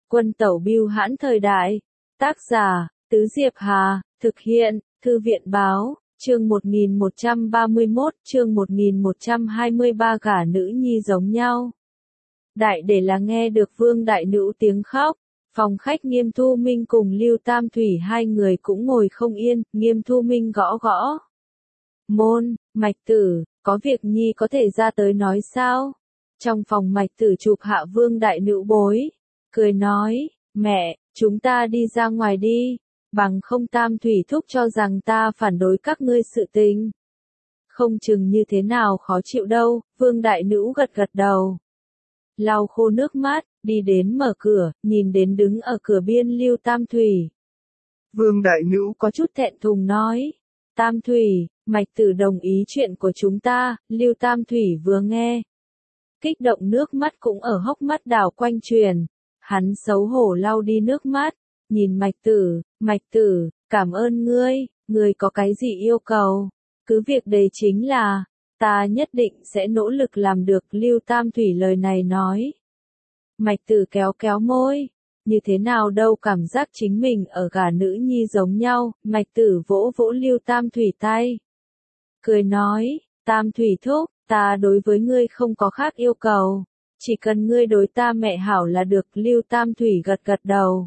Quân tẩu bưu hãn thời đại. Tác giả, Tứ Diệp Hà, thực hiện, Thư viện báo, chương 1131, chương 1123 gả nữ nhi giống nhau. Đại để là nghe được Vương Đại Nữ tiếng khóc, phòng khách Nghiêm Thu Minh cùng Lưu Tam Thủy hai người cũng ngồi không yên, Nghiêm Thu Minh gõ gõ. Môn, Mạch Tử, có việc nhi có thể ra tới nói sao? Trong phòng Mạch Tử chụp hạ Vương Đại Nữ bối, cười nói, mẹ, chúng ta đi ra ngoài đi, bằng không Tam Thủy thúc cho rằng ta phản đối các ngươi sự tình. Không chừng như thế nào khó chịu đâu, Vương Đại Nữ gật gật đầu. Lau khô nước mắt, đi đến mở cửa, nhìn đến đứng ở cửa biên Lưu Tam Thủy. Vương Đại Nữ có chút thẹn thùng nói, Tam Thủy, Mạch Tử đồng ý chuyện của chúng ta, Lưu Tam Thủy vừa nghe. Kích động nước mắt cũng ở hốc mắt đảo quanh truyền, hắn xấu hổ lau đi nước mắt, nhìn Mạch Tử, cảm ơn ngươi có cái gì yêu cầu, cứ việc đây chính là, ta nhất định sẽ nỗ lực làm được, Lưu Tam Thủy lời này nói. Mạch Tử kéo kéo môi, như thế nào đâu cảm giác chính mình ở gả nữ nhi giống nhau, Mạch Tử vỗ vỗ Lưu Tam Thủy tay. Cười nói, Tam Thủy thúc, ta đối với ngươi không có khác yêu cầu, chỉ cần ngươi đối ta mẹ hảo là được, Lưu Tam Thủy gật gật đầu.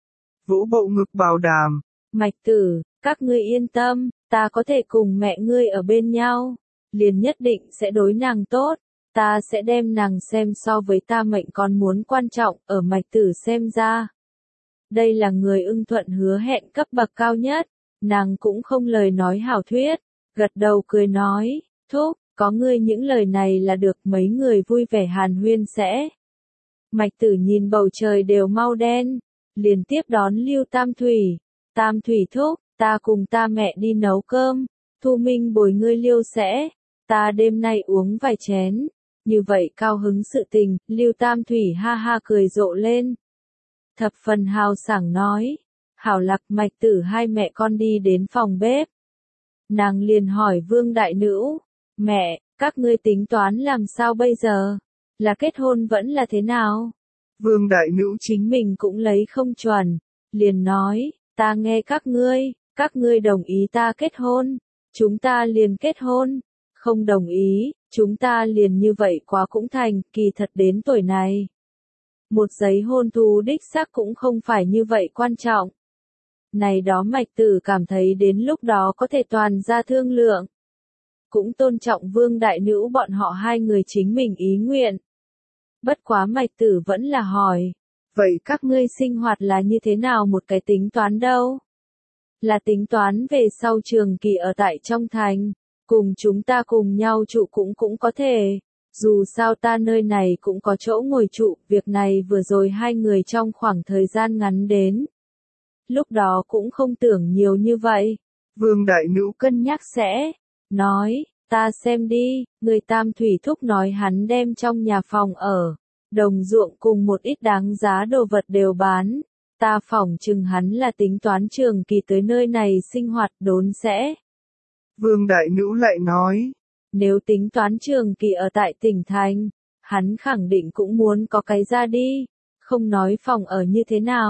Vỗ bộ ngực bảo đảm. Mạch Tử, các ngươi yên tâm, ta có thể cùng mẹ ngươi ở bên nhau, liền nhất định sẽ đối nàng tốt, ta sẽ đem nàng xem so với ta mệnh còn muốn quan trọng, ở Mạch Tử xem ra. Đây là người ưng thuận hứa hẹn cấp bậc cao nhất, nàng cũng không lời nói hảo thuyết, gật đầu cười nói, thúc, có ngươi những lời này là được, mấy người vui vẻ hàn huyên sẽ. Mạch Tử nhìn bầu trời đều mau đen, liền tiếp đón Lưu Tam Thủy. Tam Thủy thúc, ta cùng ta mẹ đi nấu cơm, Thu Minh bồi ngươi Lưu sẽ, ta đêm nay uống vài chén. Như vậy cao hứng sự tình, Lưu Tam Thủy ha ha cười rộ lên. Thập phần hào sảng nói, hảo lạc. Mạch Tử hai mẹ con đi đến phòng bếp. Nàng liền hỏi Vương Đại Nữ, mẹ, các ngươi tính toán làm sao bây giờ? Là kết hôn vẫn là thế nào? Vương Đại Nữ chính mình cũng lấy không chuẩn, liền nói, ta nghe các ngươi đồng ý ta kết hôn, chúng ta liền kết hôn, không đồng ý, chúng ta liền như vậy quá cũng thành, kỳ thật đến tuổi này. Một giấy hôn thú đích xác cũng không phải như vậy quan trọng. Này đó Mạch Tử cảm thấy đến lúc đó có thể toàn ra thương lượng. Cũng tôn trọng Vương Đại Nữ bọn họ hai người chính mình ý nguyện. Bất quá Mạch Tử vẫn là hỏi, vậy các ngươi sinh hoạt là như thế nào một cái tính toán đâu? Là tính toán về sau trường kỳ ở tại trong thành, cùng chúng ta cùng nhau trụ cũng có thể, dù sao ta nơi này cũng có chỗ ngồi trụ, việc này vừa rồi hai người trong khoảng thời gian ngắn đến. Lúc đó cũng không tưởng nhiều như vậy. Vương Đại Nữ cân nhắc sẽ, nói, ta xem đi, người Tam Thủy thúc nói hắn đem trong nhà phòng ở, đồng ruộng cùng một ít đáng giá đồ vật đều bán. Ta phỏng chừng hắn là tính toán trường kỳ tới nơi này sinh hoạt đốn sẽ. Vương Đại Nữ lại nói, nếu tính toán trường kỳ ở tại tỉnh thành, hắn khẳng định cũng muốn có cái ra đi, không nói phòng ở như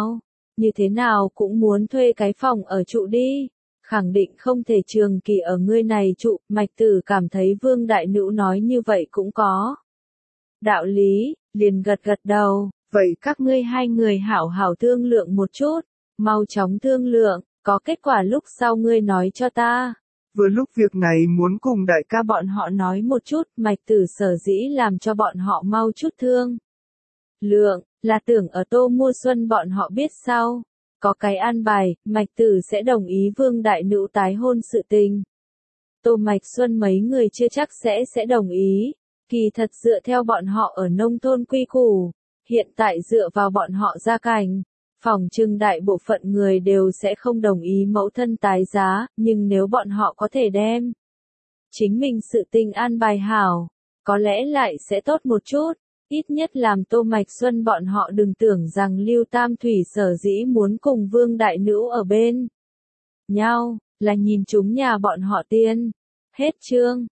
thế nào cũng muốn thuê cái phòng ở trụ đi, khẳng định không thể trường kỳ ở ngươi này trụ. Mạch Tử cảm thấy Vương Đại Nữ nói như vậy cũng có đạo lý, liền gật gật đầu, vậy các ngươi hai người hảo hảo thương lượng một chút, mau chóng thương lượng, có kết quả lúc sau ngươi nói cho ta. Vừa lúc việc này muốn cùng đại ca bọn họ nói một chút, Mạch Tử sở dĩ làm cho bọn họ mau chút thương lượng, là tưởng ở Tô Mua Xuân bọn họ biết sau, có cái an bài, Mạch Tử sẽ đồng ý Vương Đại Nữ tái hôn sự tình. Tô Mạch Xuân mấy người chưa chắc sẽ đồng ý, kỳ thật dựa theo bọn họ ở nông thôn quy củ, hiện tại dựa vào bọn họ gia cảnh, phỏng chừng đại bộ phận người đều sẽ không đồng ý mẫu thân tái giá, nhưng nếu bọn họ có thể đem chính mình sự tình an bài hảo, có lẽ lại sẽ tốt một chút, ít nhất làm Tô Mạch Xuân bọn họ đừng tưởng rằng Lưu Tam Thủy sở dĩ muốn cùng Vương Đại Nữ ở bên nhau, là nhìn chúng nhà bọn họ tiên. Hết chương.